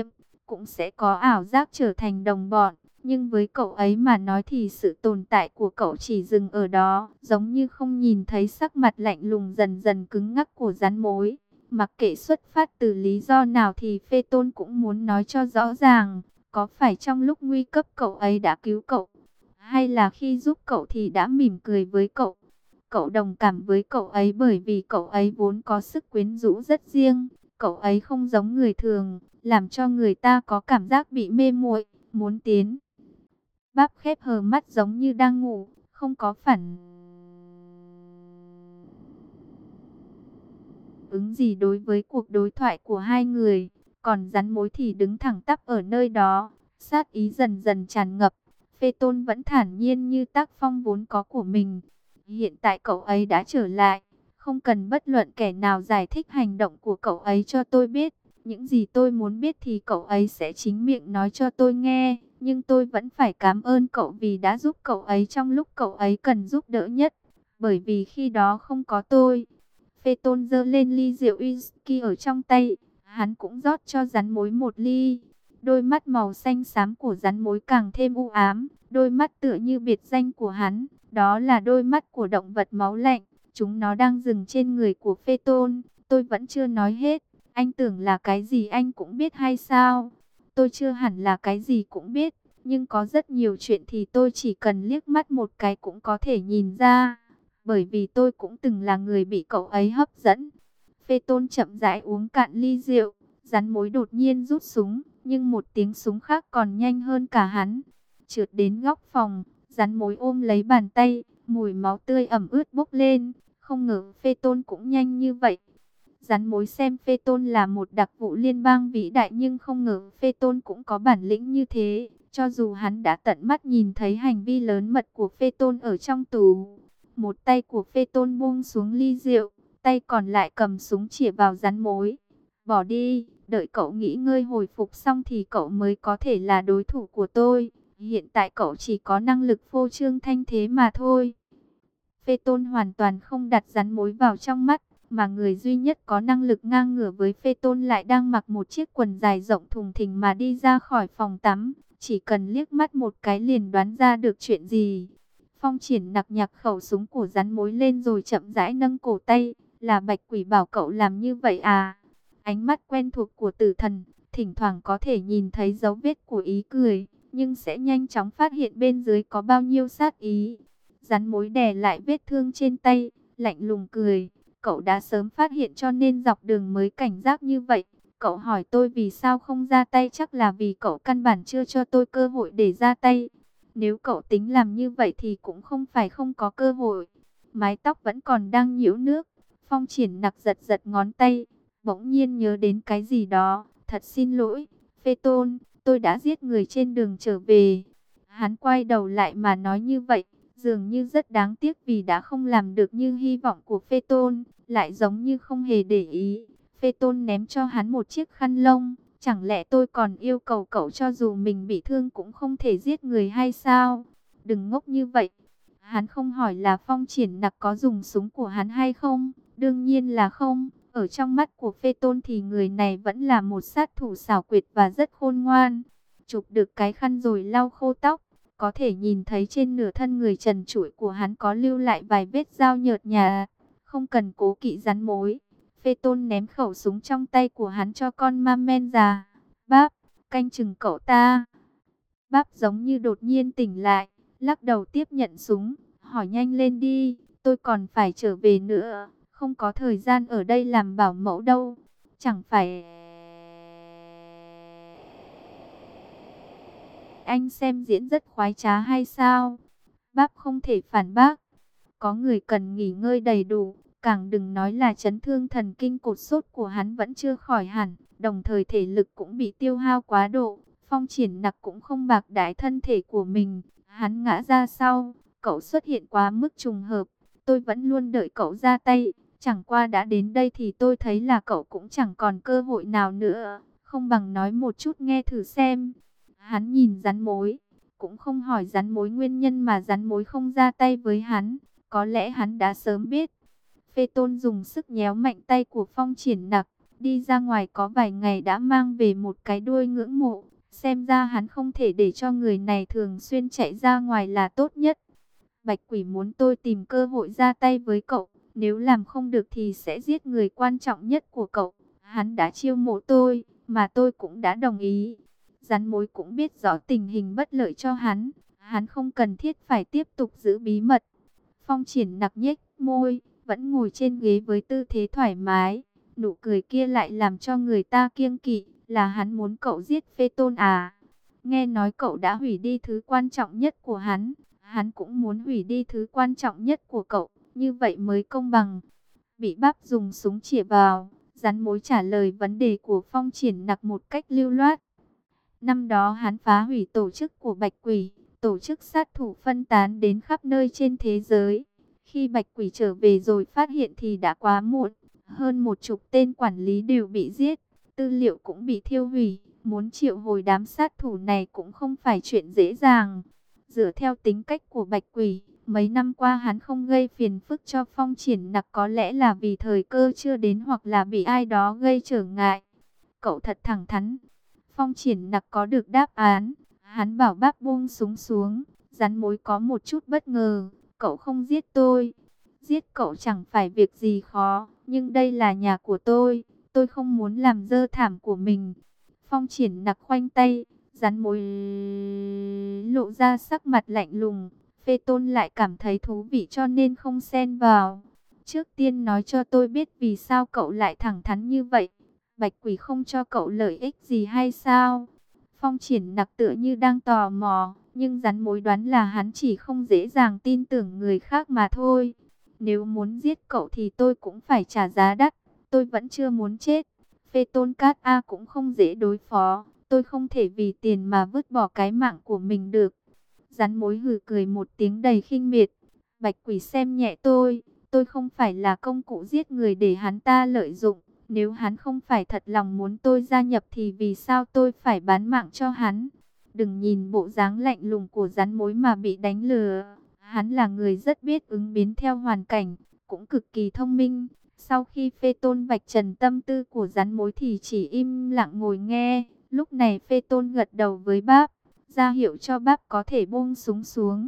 cũng sẽ có ảo giác trở thành đồng bọn. Nhưng với cậu ấy mà nói thì sự tồn tại của cậu chỉ dừng ở đó, giống như không nhìn thấy sắc mặt lạnh lùng dần dần cứng ngắc của rắn mối. Mặc kệ xuất phát từ lý do nào thì Phê Tôn cũng muốn nói cho rõ ràng, có phải trong lúc nguy cấp cậu ấy đã cứu cậu, hay là khi giúp cậu thì đã mỉm cười với cậu. Cậu đồng cảm với cậu ấy bởi vì cậu ấy vốn có sức quyến rũ rất riêng, cậu ấy không giống người thường, làm cho người ta có cảm giác bị mê muội, muốn tiến. Báp khép hờ mắt giống như đang ngủ, không có phản ứng gì đối với cuộc đối thoại của hai người. Còn rắn mối thì đứng thẳng tắp ở nơi đó, sát ý dần dần tràn ngập. Phê Tôn vẫn thản nhiên như tác phong vốn có của mình. Hiện tại cậu ấy đã trở lại, không cần bất luận kẻ nào giải thích hành động của cậu ấy cho tôi biết. Những gì tôi muốn biết thì cậu ấy sẽ chính miệng nói cho tôi nghe. Nhưng tôi vẫn phải cảm ơn cậu vì đã giúp cậu ấy trong lúc cậu ấy cần giúp đỡ nhất. Bởi vì khi đó không có tôi. Phê Tôn giơ lên ly rượu whisky ở trong tay. Hắn cũng rót cho rắn mối một ly. Đôi mắt màu xanh xám của rắn mối càng thêm u ám. Đôi mắt tựa như biệt danh của hắn. Đó là đôi mắt của động vật máu lạnh. Chúng nó đang dừng trên người của Phê Tôn. Tôi vẫn chưa nói hết. Anh tưởng là cái gì anh cũng biết hay sao? Tôi chưa hẳn là cái gì cũng biết. Nhưng có rất nhiều chuyện thì tôi chỉ cần liếc mắt một cái cũng có thể nhìn ra. Bởi vì tôi cũng từng là người bị cậu ấy hấp dẫn. Phê Tôn chậm rãi uống cạn ly rượu. Rắn mối đột nhiên rút súng. Nhưng một tiếng súng khác còn nhanh hơn cả hắn. Trượt đến góc phòng. Rắn mối ôm lấy bàn tay. Mùi máu tươi ẩm ướt bốc lên. Không ngờ Phê Tôn cũng nhanh như vậy. Rắn mối xem Phê Tôn là một đặc vụ liên bang vĩ đại, nhưng không ngờ Phê Tôn cũng có bản lĩnh như thế. Cho dù hắn đã tận mắt nhìn thấy hành vi lớn mật của Phê Tôn ở trong tù. Một tay của Phê Tôn buông xuống ly rượu, tay còn lại cầm súng chĩa vào rắn mối. Bỏ đi, đợi cậu nghỉ ngơi hồi phục xong thì cậu mới có thể là đối thủ của tôi. Hiện tại cậu chỉ có năng lực phô trương thanh thế mà thôi. Phê Tôn hoàn toàn không đặt rắn mối vào trong mắt, mà người duy nhất có năng lực ngang ngửa với Phê Tôn lại đang mặc một chiếc quần dài rộng thùng thình mà đi ra khỏi phòng tắm. Chỉ cần liếc mắt một cái liền đoán ra được chuyện gì. Phong Triển nặc nhạc khẩu súng của rắn mối lên rồi chậm rãi nâng cổ tay. Là Bạch Quỷ bảo cậu làm như vậy à? Ánh mắt quen thuộc của tử thần, thỉnh thoảng có thể nhìn thấy dấu vết của ý cười, nhưng sẽ nhanh chóng phát hiện bên dưới có bao nhiêu sát ý. Rắn mối đè lại vết thương trên tay, lạnh lùng cười. Cậu đã sớm phát hiện cho nên dọc đường mới cảnh giác như vậy. Cậu hỏi tôi vì sao không ra tay, chắc là vì cậu căn bản chưa cho tôi cơ hội để ra tay. Nếu cậu tính làm như vậy thì cũng không phải không có cơ hội. Mái tóc vẫn còn đang nhiễu nước. Phong Triển nặc giật giật ngón tay, bỗng nhiên nhớ đến cái gì đó. Thật xin lỗi, Phê Tôn, tôi đã giết người trên đường trở về. Hắn quay đầu lại mà nói như vậy, dường như rất đáng tiếc vì đã không làm được như hy vọng của Phê Tôn, lại giống như không hề để ý. Phê Tôn ném cho hắn một chiếc khăn lông. Chẳng lẽ tôi còn yêu cầu cậu cho dù mình bị thương cũng không thể giết người hay sao? Đừng ngốc như vậy. Hắn không hỏi là Phong Triển nặc có dùng súng của hắn hay không. Đương nhiên là không. Ở trong mắt của Phê Tôn thì người này vẫn là một sát thủ xảo quyệt và rất khôn ngoan. Chụp được cái khăn rồi lau khô tóc. Có thể nhìn thấy trên nửa thân người trần trụi của hắn có lưu lại vài vết dao nhợt nhạt. Không cần cố kỵ rắn mối. Phê Tôn ném khẩu súng trong tay của hắn cho con ma men già. Báp, canh chừng cậu ta. Báp giống như đột nhiên tỉnh lại, lắc đầu tiếp nhận súng, hỏi nhanh lên đi, tôi còn phải trở về nữa, không có thời gian ở đây làm bảo mẫu đâu. Chẳng phải anh xem diễn rất khoái trá hay sao? Báp không thể phản bác. Có người cần nghỉ ngơi đầy đủ, càng đừng nói là chấn thương thần kinh cột sốt của hắn vẫn chưa khỏi hẳn, đồng thời thể lực cũng bị tiêu hao quá độ. Phong Triển nặc cũng không bạc đãi thân thể của mình, hắn ngã ra sau, cậu xuất hiện quá mức trùng hợp, tôi vẫn luôn đợi cậu ra tay, chẳng qua đã đến đây thì tôi thấy là cậu cũng chẳng còn cơ hội nào nữa, không bằng nói một chút nghe thử xem. Hắn nhìn rắn mối, cũng không hỏi rắn mối nguyên nhân mà rắn mối không ra tay với hắn. Có lẽ hắn đã sớm biết. Phê Tôn dùng sức nhéo mạnh tay của Phong Triển nặc. Đi ra ngoài có vài ngày đã mang về một cái đuôi ngưỡng mộ. Xem ra hắn không thể để cho người này thường xuyên chạy ra ngoài là tốt nhất. Bạch Quỷ muốn tôi tìm cơ hội ra tay với cậu. Nếu làm không được thì sẽ giết người quan trọng nhất của cậu. Hắn đã chiêu mộ tôi, mà tôi cũng đã đồng ý. Rắn mối cũng biết rõ tình hình bất lợi cho hắn. Hắn không cần thiết phải tiếp tục giữ bí mật. Phong Triển nặc nhếch môi, vẫn ngồi trên ghế với tư thế thoải mái. Nụ cười kia lại làm cho người ta kiêng kỵ, là hắn muốn cậu giết Phê Tôn à? Nghe nói cậu đã hủy đi thứ quan trọng nhất của hắn, hắn cũng muốn hủy đi thứ quan trọng nhất của cậu, như vậy mới công bằng. Bị Báp dùng súng chĩa vào, rắn mối trả lời vấn đề của Phong Triển nặc một cách lưu loát. Năm đó hắn phá hủy tổ chức của Bạch Quỷ, tổ chức sát thủ phân tán đến khắp nơi trên thế giới. Khi Bạch Quỷ trở về rồi phát hiện thì đã quá muộn, hơn 10 tên quản lý đều bị giết, tư liệu cũng bị thiêu hủy. Muốn triệu hồi đám sát thủ này cũng không phải chuyện dễ dàng. Dựa theo tính cách của Bạch Quỷ, mấy năm qua hắn không gây phiền phức cho Phong Triển nặc, có lẽ là vì thời cơ chưa đến hoặc là bị ai đó gây trở ngại. Cậu thật thẳng thắn. Phong Triển nặc có được đáp án. Hắn bảo Báp buông súng xuống. Rắn mối có một chút bất ngờ. Cậu không giết tôi. Giết cậu chẳng phải việc gì khó. Nhưng đây là nhà của tôi. Tôi không muốn làm dơ thảm của mình. Phong Triển nặc khoanh tay. Rắn mối lộ ra sắc mặt lạnh lùng. Phê Tôn lại cảm thấy thú vị cho nên không xen vào. Trước tiên nói cho tôi biết vì sao cậu lại thẳng thắn như vậy. Bạch Quỷ không cho cậu lợi ích gì hay sao? Phong Triển nặc tựa như đang tò mò, nhưng rắn mối đoán là hắn chỉ không dễ dàng tin tưởng người khác mà thôi. Nếu muốn giết cậu thì tôi cũng phải trả giá đắt, tôi vẫn chưa muốn chết. Phê Tôn Cát A cũng không dễ đối phó, tôi không thể vì tiền mà vứt bỏ cái mạng của mình được. Rắn mối hừ cười một tiếng đầy khinh miệt. Bạch Quỷ xem nhẹ tôi không phải là công cụ giết người để hắn ta lợi dụng. Nếu hắn không phải thật lòng muốn tôi gia nhập thì vì sao tôi phải bán mạng cho hắn? Đừng nhìn bộ dáng lạnh lùng của rắn mối mà bị đánh lừa. Hắn là người rất biết ứng biến theo hoàn cảnh, cũng cực kỳ thông minh. Sau khi Phê Tôn vạch trần tâm tư của rắn mối thì chỉ im lặng ngồi nghe. Lúc này Phê Tôn gật đầu với Báp, ra hiệu cho Báp có thể buông súng xuống.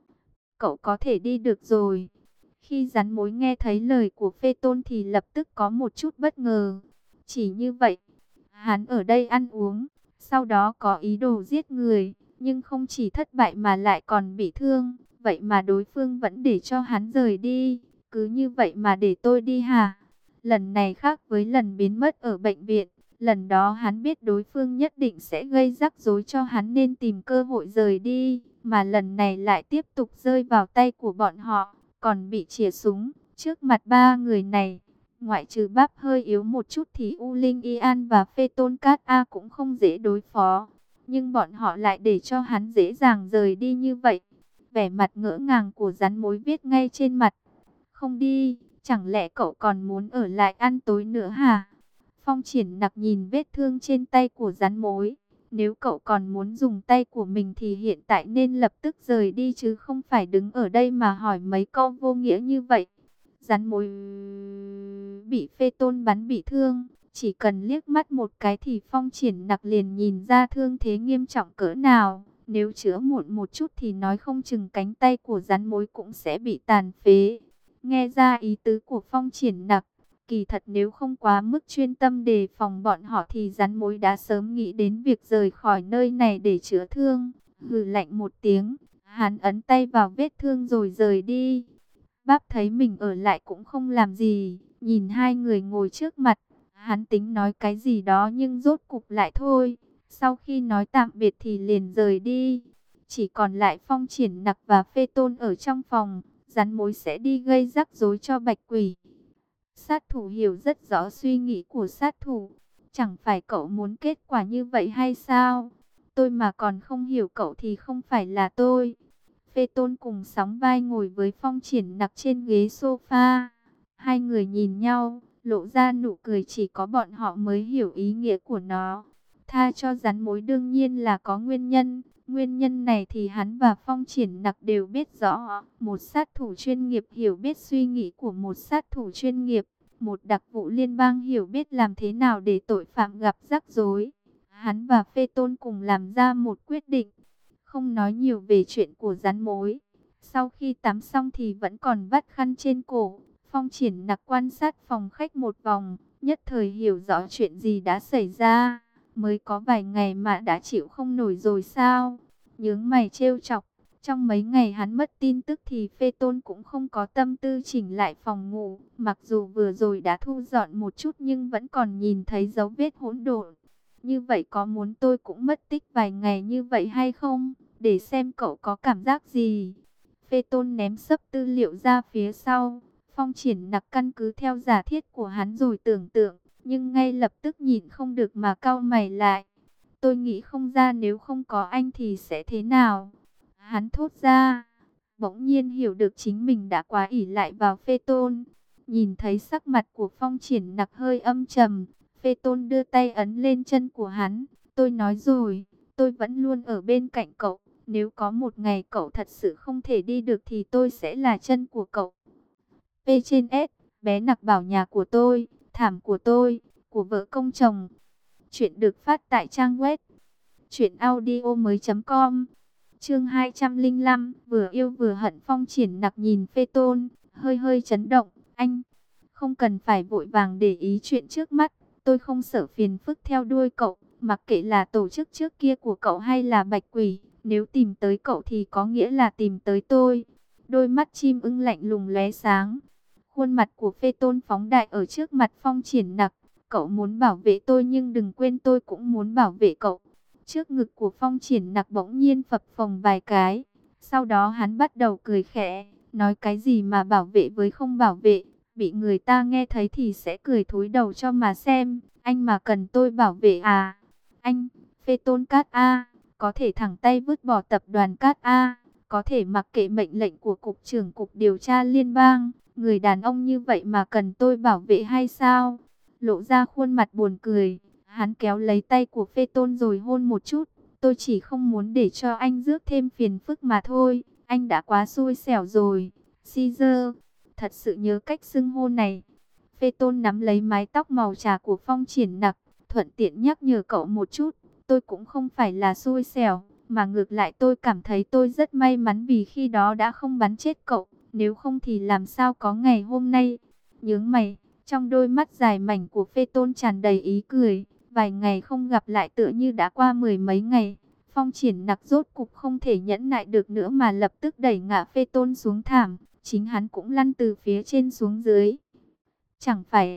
Cậu có thể đi được rồi. Khi rắn mối nghe thấy lời của Phê Tôn thì lập tức có một chút bất ngờ. Chỉ như vậy, hắn ở đây ăn uống, sau đó có ý đồ giết người, nhưng không chỉ thất bại mà lại còn bị thương. Vậy mà đối phương vẫn để cho hắn rời đi. Cứ như vậy mà để tôi đi hả? Lần này khác với lần biến mất ở bệnh viện. Lần đó hắn biết đối phương nhất định sẽ gây rắc rối cho hắn nên tìm cơ hội rời đi. Mà lần này lại tiếp tục rơi vào tay của bọn họ, còn bị chĩa súng. Trước mặt ba người này, ngoại trừ Báp hơi yếu một chút thì U Linh Yan và Phê Tôn Cát A cũng không dễ đối phó. Nhưng bọn họ lại để cho hắn dễ dàng rời đi như vậy. Vẻ mặt ngỡ ngàng của rắn mối viết ngay trên mặt. Không đi, chẳng lẽ cậu còn muốn ở lại ăn tối nữa hả? Phong Triển nặc nhìn vết thương trên tay của rắn mối. Nếu cậu còn muốn dùng tay của mình thì hiện tại nên lập tức rời đi chứ không phải đứng ở đây mà hỏi mấy câu vô nghĩa như vậy. Rắn mối bị Phê Tôn bắn bị thương. Chỉ cần liếc mắt một cái thì Phong Triển nặc liền nhìn ra thương thế nghiêm trọng cỡ nào. Nếu chữa muộn một chút thì nói không chừng cánh tay của rắn mối cũng sẽ bị tàn phế. Nghe ra ý tứ của Phong Triển nặc. Kỳ thật nếu không quá mức chuyên tâm đề phòng bọn họ thì rắn mối đã sớm nghĩ đến việc rời khỏi nơi này để chữa thương. Hừ lạnh một tiếng, hắn ấn tay vào vết thương rồi rời đi. Báp thấy mình ở lại cũng không làm gì, nhìn hai người ngồi trước mặt. Hắn tính nói cái gì đó nhưng rốt cục lại thôi. Sau khi nói tạm biệt thì liền rời đi. Chỉ còn lại Phong Triển nặc và Phê Tôn ở trong phòng. Rắn mối sẽ đi gây rắc rối cho Bạch Quỷ. Sát thủ hiểu rất rõ suy nghĩ của sát thủ. Chẳng phải cậu muốn kết quả như vậy hay sao? Tôi mà còn không hiểu cậu thì không phải là tôi. Phê Tôn cùng sóng vai ngồi với Phong Triển nặc trên ghế sofa. Hai người nhìn nhau, lộ ra nụ cười chỉ có bọn họ mới hiểu ý nghĩa của nó. Tha cho rắn mối đương nhiên là có nguyên nhân. Nguyên nhân này thì hắn và Phong Triển nặc đều biết rõ. Một sát thủ chuyên nghiệp hiểu biết suy nghĩ của một sát thủ chuyên nghiệp. một đặc vụ liên bang hiểu biết làm thế nào để tội phạm gặp rắc rối. Hắn và Phê Tôn cùng làm ra một quyết định, không nói nhiều về chuyện của rắn mối. Sau khi tắm xong thì vẫn còn vắt khăn trên cổ. Phong Triển Nặc quan sát phòng khách một vòng, nhất thời hiểu rõ chuyện gì đã xảy ra. Mới có vài ngày mà đã chịu không nổi rồi sao? Nhướng mày trêu chọc. Trong mấy ngày hắn mất tin tức thì Phê Tôn cũng không có tâm tư chỉnh lại phòng ngủ. Mặc dù vừa rồi đã thu dọn một chút nhưng vẫn còn nhìn thấy dấu vết hỗn độn. Như vậy có muốn tôi cũng mất tích vài ngày như vậy hay không? Để xem cậu có cảm giác gì. Phê Tôn ném sấp tư liệu ra phía sau. Phong Triển Nặc căn cứ theo giả thiết của hắn rồi tưởng tượng, nhưng ngay lập tức nhịn không được mà cau mày lại. Tôi nghĩ không ra nếu không có anh thì sẽ thế nào. Hắn thốt ra, bỗng nhiên hiểu được chính mình đã quá ỷ lại vào Phê Tôn. Nhìn thấy sắc mặt của Phong Triển Nặc hơi âm trầm, Phê Tôn đưa tay ấn lên chân của hắn. Tôi nói rồi, tôi vẫn luôn ở bên cạnh cậu. Nếu có một ngày cậu thật sự không thể đi được thì tôi sẽ là chân của cậu. P trên S, bé Nặc bảo nhà của tôi, thảm của tôi, của vợ công chồng. Chuyện được phát tại trang web truyệnaudiomoi.com. Chương 205, vừa yêu vừa hận. Phong Triển Nặc nhìn Phê Tôn, hơi hơi chấn động. Anh không cần phải vội vàng để ý chuyện trước mắt. Tôi không sợ phiền phức theo đuôi cậu, mặc kệ là tổ chức trước kia của cậu hay là Bạch Quỷ. Nếu tìm tới cậu thì có nghĩa là tìm tới tôi. Đôi mắt chim ưng lạnh lùng lóe sáng. Khuôn mặt của Phê Tôn phóng đại ở trước mặt Phong Triển Nặc. Cậu muốn bảo vệ tôi nhưng đừng quên tôi cũng muốn bảo vệ cậu. Trước ngực của Phong Triển Nặc bỗng nhiên phập phồng vài cái. Sau đó hắn bắt đầu cười khẽ. Nói cái gì mà bảo vệ với không bảo vệ. Bị người ta nghe thấy thì sẽ cười thúi đầu cho mà xem. Anh mà cần tôi bảo vệ à? Anh, Phê Tôn Cát A, có thể thẳng tay vứt bỏ tập đoàn Cát A. Có thể mặc kệ mệnh lệnh của Cục trưởng Cục Điều tra Liên bang. Người đàn ông như vậy mà cần tôi bảo vệ hay sao? Lộ ra khuôn mặt buồn cười. Hắn kéo lấy tay của Phê Tôn rồi hôn một chút. Tôi chỉ không muốn để cho anh rước thêm phiền phức mà thôi. Anh đã quá xui xẻo rồi. Caesar, thật sự nhớ cách xưng hô này. Phê Tôn nắm lấy mái tóc màu trà của Phong Triển Nặc, thuận tiện nhắc nhở cậu một chút. Tôi cũng không phải là xui xẻo, mà ngược lại tôi cảm thấy tôi rất may mắn vì khi đó đã không bắn chết cậu. Nếu không thì làm sao có ngày hôm nay. Nhướng mày, trong đôi mắt dài mảnh của Phê Tôn tràn đầy ý cười. Vài ngày không gặp lại tựa như đã qua mười mấy ngày. Phong Triển Nặc rốt cục không thể nhẫn nại được nữa mà lập tức đẩy ngã Phê Tôn xuống thảm. Chính hắn cũng lăn từ phía trên xuống dưới. Chẳng phải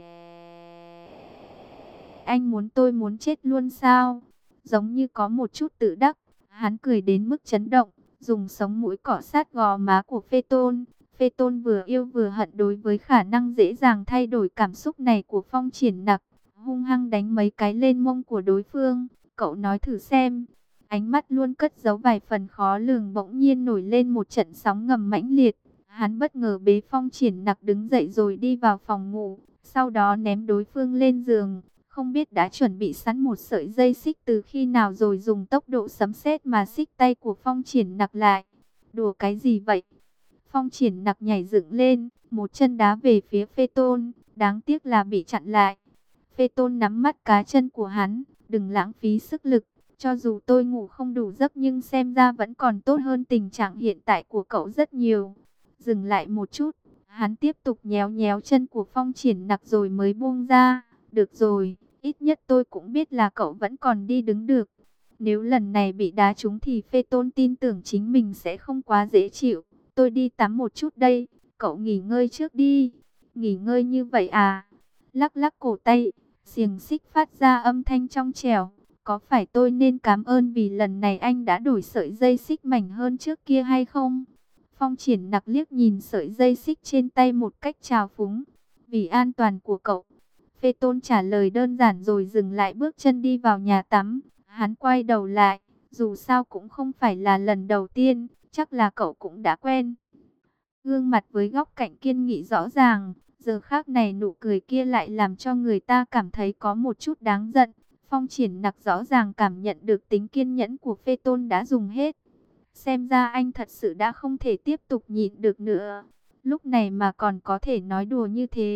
anh muốn tôi muốn chết luôn sao? Giống như có một chút tự đắc. Hắn cười đến mức chấn động, dùng sống mũi cọ sát gò má của Phê Tôn. Phê Tôn vừa yêu vừa hận đối với khả năng dễ dàng thay đổi cảm xúc này của Phong Triển Nặc. Hung hăng đánh mấy cái lên mông của đối phương. Cậu nói thử xem. Ánh mắt luôn cất giấu vài phần khó lường bỗng nhiên nổi lên một trận sóng ngầm mãnh liệt. Hắn bất ngờ bế Phong Triển Nặc đứng dậy rồi đi vào phòng ngủ. Sau đó ném đối phương lên giường. Không biết đã chuẩn bị sẵn một sợi dây xích từ khi nào rồi dùng tốc độ sấm sét mà xích tay của Phong Triển Nặc lại. Đùa cái gì vậy? Phong Triển Nặc nhảy dựng lên, một chân đá về phía Phê Tôn. Đáng tiếc là bị chặn lại. Phê Tôn nắm mắt cá chân của hắn. Đừng lãng phí sức lực. Cho dù tôi ngủ không đủ giấc nhưng xem ra vẫn còn tốt hơn tình trạng hiện tại của cậu rất nhiều. Dừng lại một chút. Hắn tiếp tục nhéo nhéo chân của Phong Triển Nặc rồi mới buông ra. Được rồi, ít nhất tôi cũng biết là cậu vẫn còn đi đứng được. Nếu lần này bị đá trúng thì Phê Tôn tin tưởng chính mình sẽ không quá dễ chịu. Tôi đi tắm một chút đây, cậu nghỉ ngơi trước đi. Nghỉ ngơi như vậy à? Lắc lắc cổ tay, xiềng xích phát ra âm thanh trong trẻo. Có phải tôi nên cảm ơn vì lần này anh đã đổi sợi dây xích mảnh hơn trước kia hay không? Phong Triển Nặc liếc nhìn sợi dây xích trên tay một cách trào phúng. Vì an toàn của cậu. Phê Tôn trả lời đơn giản rồi dừng lại bước chân đi vào nhà tắm. Hắn quay đầu lại, dù sao cũng không phải là lần đầu tiên, chắc là cậu cũng đã quen. Gương mặt với góc cạnh kiên nghị rõ ràng, giờ khác này nụ cười kia lại làm cho người ta cảm thấy có một chút đáng giận. Phong Triển Nặc rõ ràng cảm nhận được tính kiên nhẫn của Phê Tôn đã dùng hết. Xem ra anh thật sự đã không thể tiếp tục nhịn được nữa. Lúc này mà còn có thể nói đùa như thế,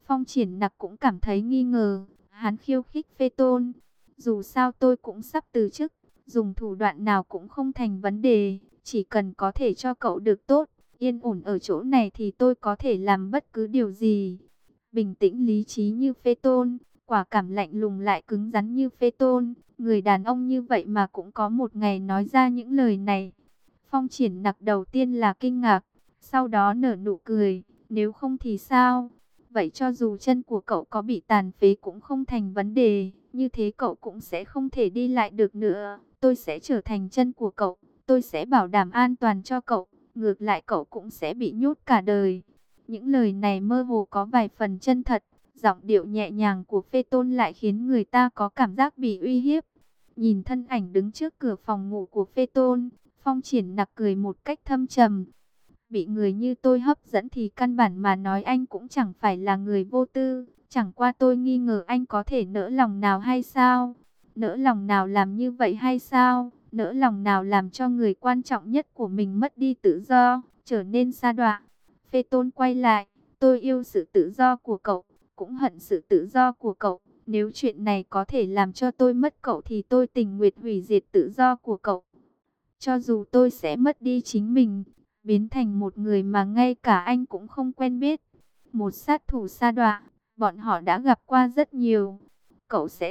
Phong Triển Nặc cũng cảm thấy nghi ngờ, hắn khiêu khích Phê Tôn. Dù sao tôi cũng sắp từ chức, dùng thủ đoạn nào cũng không thành vấn đề, chỉ cần có thể cho cậu được tốt, yên ổn ở chỗ này thì tôi có thể làm bất cứ điều gì. Bình tĩnh lý trí như Phê Tôn, quả cảm lạnh lùng lại cứng rắn như Phê Tôn, người đàn ông như vậy mà cũng có một ngày nói ra những lời này. Phong Triển Nặc đầu tiên là kinh ngạc, sau đó nở nụ cười, nếu không thì sao? Vậy cho dù chân của cậu có bị tàn phế cũng không thành vấn đề, như thế cậu cũng sẽ không thể đi lại được nữa. Tôi sẽ trở thành chân của cậu, tôi sẽ bảo đảm an toàn cho cậu, ngược lại cậu cũng sẽ bị nhốt cả đời. Những lời này mơ hồ có vài phần chân thật, giọng điệu nhẹ nhàng của Phê Tôn lại khiến người ta có cảm giác bị uy hiếp. Nhìn thân ảnh đứng trước cửa phòng ngủ của Phê Tôn, Phong Triển Nặc cười một cách thâm trầm. Bị người như tôi hấp dẫn thì căn bản mà nói anh cũng chẳng phải là người vô tư. Chẳng qua tôi nghi ngờ anh có thể nỡ lòng nào hay sao? Nỡ lòng nào làm như vậy hay sao? Nỡ lòng nào làm cho người quan trọng nhất của mình mất đi tự do, trở nên sa đọa? Phê Tôn quay lại, tôi yêu sự tự do của cậu, cũng hận sự tự do của cậu. Nếu chuyện này có thể làm cho tôi mất cậu thì tôi tình nguyện hủy diệt tự do của cậu. Cho dù tôi sẽ mất đi chính mình, biến thành một người mà ngay cả anh cũng không quen biết. Một sát thủ sa đọa, bọn họ đã gặp qua rất nhiều. Cậu sẽ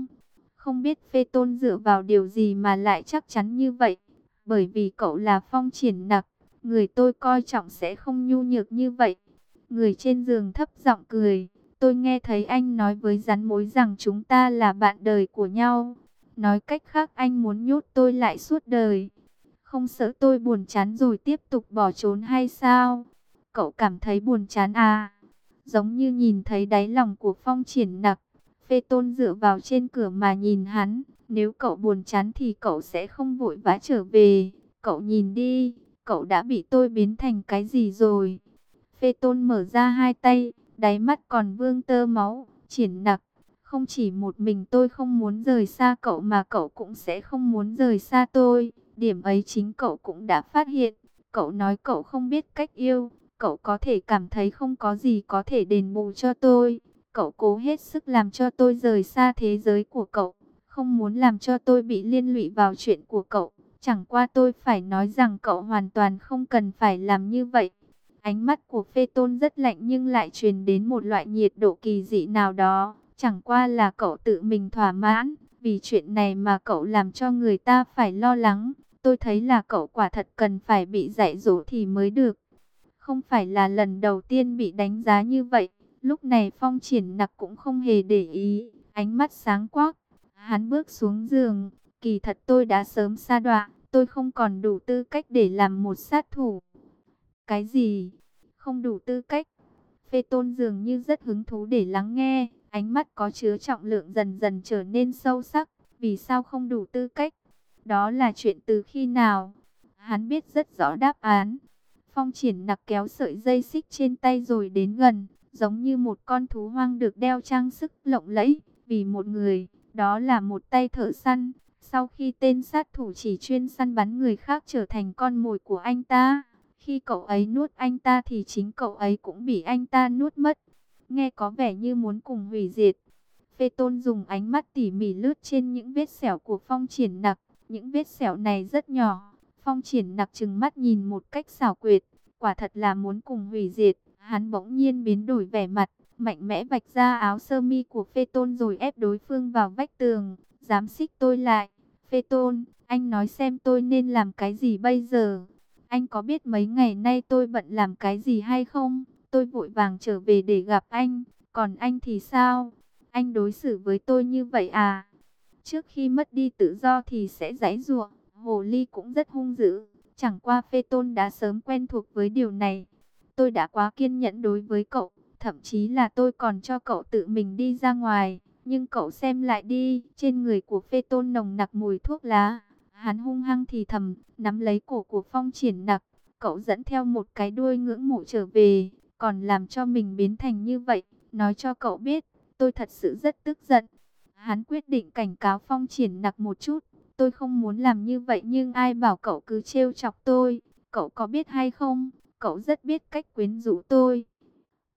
không biết Phê Tôn dựa vào điều gì mà lại chắc chắn như vậy. Bởi vì cậu là Phong Triển Nặc, người tôi coi trọng sẽ không nhu nhược như vậy. Người trên giường thấp giọng cười. Tôi nghe thấy anh nói với rắn mối rằng chúng ta là bạn đời của nhau. Nói cách khác anh muốn nhốt tôi lại suốt đời. Không sợ tôi buồn chán rồi tiếp tục bỏ trốn hay sao? Cậu cảm thấy buồn chán à? Giống như nhìn thấy đáy lòng của Phong Triển Nặc. Phê Tôn dựa vào trên cửa mà nhìn hắn. Nếu cậu buồn chán thì cậu sẽ không vội vã trở về. Cậu nhìn đi, cậu đã bị tôi biến thành cái gì rồi? Phê Tôn mở ra hai tay, đáy mắt còn vương tơ máu. Triển Nặc, không chỉ một mình tôi không muốn rời xa cậu mà cậu cũng sẽ không muốn rời xa tôi. Điểm ấy chính cậu cũng đã phát hiện. Cậu nói cậu không biết cách yêu. Cậu có thể cảm thấy không có gì có thể đền bù cho tôi. Cậu cố hết sức làm cho tôi rời xa thế giới của cậu. Không muốn làm cho tôi bị liên lụy vào chuyện của cậu. Chẳng qua tôi phải nói rằng cậu hoàn toàn không cần phải làm như vậy. Ánh mắt của Phê Tôn rất lạnh nhưng lại truyền đến một loại nhiệt độ kỳ dị nào đó. Chẳng qua là cậu tự mình thỏa mãn. Vì chuyện này mà cậu làm cho người ta phải lo lắng. Tôi thấy là cậu quả thật cần phải bị dạy dỗ thì mới được. Không phải là lần đầu tiên bị đánh giá như vậy. Lúc này Phong Triển Nặc cũng không hề để ý. Ánh mắt sáng quắc. Hắn bước xuống giường. Kỳ thật tôi đã sớm sa đọa. Tôi không còn đủ tư cách để làm một sát thủ. Cái gì? Không đủ tư cách? Phê Tôn dường như rất hứng thú để lắng nghe. Ánh mắt có chứa trọng lượng dần dần trở nên sâu sắc. Vì sao không đủ tư cách? Đó là chuyện từ khi nào? Hắn biết rất rõ đáp án. Phong Triển Nặc kéo sợi dây xích trên tay rồi đến gần, giống như một con thú hoang được đeo trang sức lộng lẫy. Vì một người, đó là một tay thợ săn. Sau khi tên sát thủ chỉ chuyên săn bắn người khác trở thành con mồi của anh ta, khi cậu ấy nuốt anh ta thì chính cậu ấy cũng bị anh ta nuốt mất. Nghe có vẻ như muốn cùng hủy diệt. Phê Tôn dùng ánh mắt tỉ mỉ lướt trên những vết sẹo của Phong Triển Nặc. Những vết sẹo này rất nhỏ. Phong Triển Nặc trừng mắt nhìn một cách xảo quyệt. Quả thật là muốn cùng hủy diệt. Hắn bỗng nhiên biến đổi vẻ mặt, mạnh mẽ vạch ra áo sơ mi của Phê Tôn rồi ép đối phương vào vách tường. Dám xích tôi lại. Phê Tôn, anh nói xem tôi nên làm cái gì bây giờ? Anh có biết mấy ngày nay tôi bận làm cái gì hay không? Tôi vội vàng trở về để gặp anh. Còn anh thì sao? Anh đối xử với tôi như vậy à? Trước khi mất đi tự do thì sẽ giãy giụa. Hồ ly cũng rất hung dữ. Chẳng qua Phê Tôn đã sớm quen thuộc với điều này. Tôi đã quá kiên nhẫn đối với cậu. Thậm chí là tôi còn cho cậu tự mình đi ra ngoài. Nhưng cậu xem lại đi. Trên người của Phê Tôn nồng nặc mùi thuốc lá. Hắn hung hăng thì thầm, nắm lấy cổ của Phong Triển Nặc. Cậu dẫn theo một cái đuôi ngưỡng mộ trở về. Còn làm cho mình biến thành như vậy. Nói cho cậu biết, tôi thật sự rất tức giận. Hắn quyết định cảnh cáo Phong Triển Nặc một chút. Tôi không muốn làm như vậy nhưng ai bảo cậu cứ trêu chọc tôi. Cậu có biết hay không? Cậu rất biết cách quyến rũ tôi.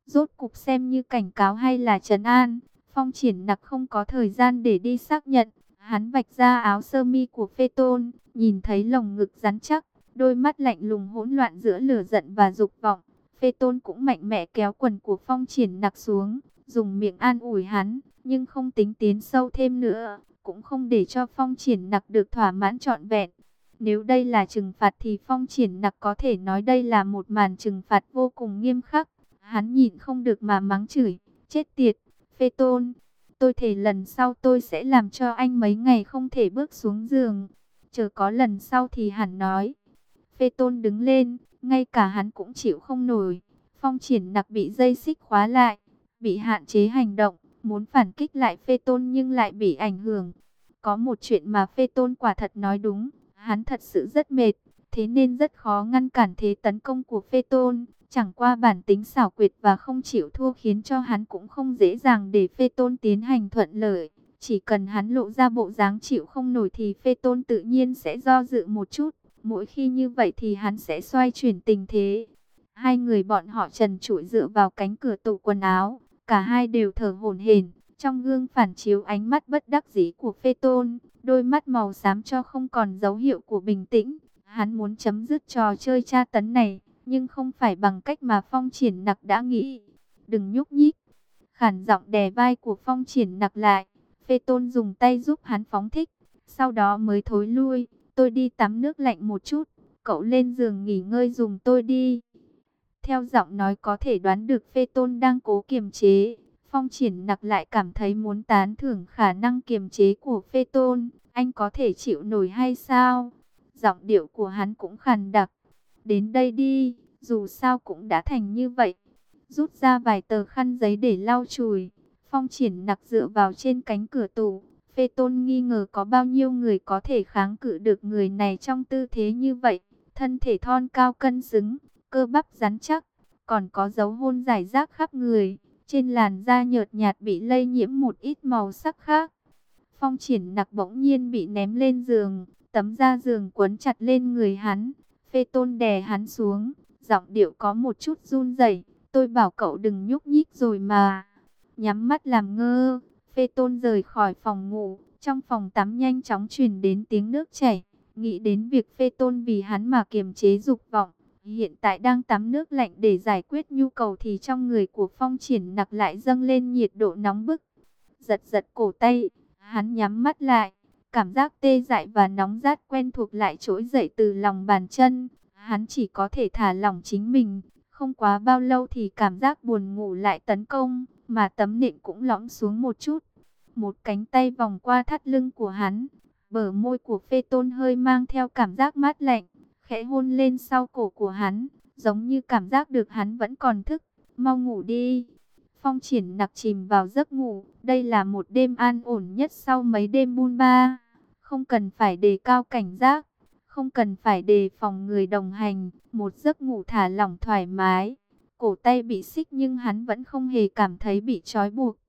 Rốt cục xem như cảnh cáo hay là trấn an, Phong Triển Nặc không có thời gian để đi xác nhận. Hắn vạch ra áo sơ mi của Phê Tôn, nhìn thấy lồng ngực rắn chắc, đôi mắt lạnh lùng hỗn loạn giữa lửa giận và dục vọng. Phê Tôn cũng mạnh mẽ kéo quần của Phong Triển Nặc xuống, dùng miệng an ủi hắn, nhưng không tính tiến sâu thêm nữa, cũng không để cho Phong Triển Nặc được thỏa mãn trọn vẹn. Nếu đây là trừng phạt thì Phong Triển Nặc có thể nói đây là một màn trừng phạt vô cùng nghiêm khắc. Hắn nhịn không được mà mắng chửi, chết tiệt, Phê Tôn, tôi thề lần sau tôi sẽ làm cho anh mấy ngày không thể bước xuống giường. Chờ có lần sau thì hẳn nói. Phê Tôn đứng lên, ngay cả hắn cũng chịu không nổi. Phong Triển Nặc bị dây xích khóa lại, bị hạn chế hành động, muốn phản kích lại Phê Tôn nhưng lại bị ảnh hưởng. Có một chuyện mà Phê Tôn quả thật nói đúng, hắn thật sự rất mệt, thế nên rất khó ngăn cản thế tấn công của Phê Tôn. Chẳng qua bản tính xảo quyệt và không chịu thua khiến cho hắn cũng không dễ dàng để Phê Tôn tiến hành thuận lợi. Chỉ cần hắn lộ ra bộ dáng chịu không nổi thì Phê Tôn tự nhiên sẽ do dự một chút. Mỗi khi như vậy thì hắn sẽ xoay chuyển tình thế. Hai người bọn họ trần trụi dựa vào cánh cửa tủ quần áo. Cả hai đều thở hổn hển. Trong gương phản chiếu ánh mắt bất đắc dĩ của Phê Tôn. Đôi mắt màu xám cho không còn dấu hiệu của bình tĩnh. Hắn muốn chấm dứt trò chơi tra tấn này, nhưng không phải bằng cách mà Phong Triển Nặc đã nghĩ. Đừng nhúc nhích. Khản giọng đè vai của Phong Triển Nặc lại. Phê Tôn dùng tay giúp hắn phóng thích. Sau đó mới thối lui. Tôi đi tắm nước lạnh một chút. Cậu lên giường nghỉ ngơi dùng tôi đi. Theo giọng nói có thể đoán được Phê Tôn đang cố kiềm chế. Phong Triển Nặc lại cảm thấy muốn tán thưởng khả năng kiềm chế của Phê Tôn. Anh có thể chịu nổi hay sao? Giọng điệu của hắn cũng khàn đặc. Đến đây đi, dù sao cũng đã thành như vậy. Rút ra vài tờ khăn giấy để lau chùi. Phong Triển Nặc dựa vào trên cánh cửa tủ. Phê Tôn nghi ngờ có bao nhiêu người có thể kháng cự được người này trong tư thế như vậy. Thân thể thon cao cân xứng, cơ bắp rắn chắc, còn có dấu hôn rải rác khắp người. Trên làn da nhợt nhạt bị lây nhiễm một ít màu sắc khác. Phong Triển Nặc bỗng nhiên bị ném lên giường, tấm da giường quấn chặt lên người hắn. Phê Tôn đè hắn xuống, giọng điệu có một chút run rẩy. Tôi bảo cậu đừng nhúc nhích rồi mà. Nhắm mắt làm ngơ, Phê Tôn rời khỏi phòng ngủ. Trong phòng tắm nhanh chóng truyền đến tiếng nước chảy. Nghĩ đến việc Phê Tôn vì hắn mà kiềm chế dục vọng, hiện tại đang tắm nước lạnh để giải quyết nhu cầu thì trong người của Phong Triển Nặc lại dâng lên nhiệt độ nóng bức. Giật giật cổ tay, hắn nhắm mắt lại. Cảm giác tê dại và nóng rát quen thuộc lại trỗi dậy từ lòng bàn chân. Hắn chỉ có thể thả lỏng chính mình. Không quá bao lâu thì cảm giác buồn ngủ lại tấn công, mà tấm nệm cũng lõm xuống một chút. Một cánh tay vòng qua thắt lưng của hắn. Bờ môi của Phê Tôn hơi mang theo cảm giác mát lạnh, khẽ hôn lên sau cổ của hắn, giống như cảm giác được hắn vẫn còn thức. Mau ngủ đi. Phong Triển Nặc chìm vào giấc ngủ. Đây là một đêm an ổn nhất sau mấy đêm bôn ba. Không cần phải đề cao cảnh giác, không cần phải đề phòng người đồng hành. Một giấc ngủ thả lỏng thoải mái. Cổ tay bị xích nhưng hắn vẫn không hề cảm thấy bị trói buộc.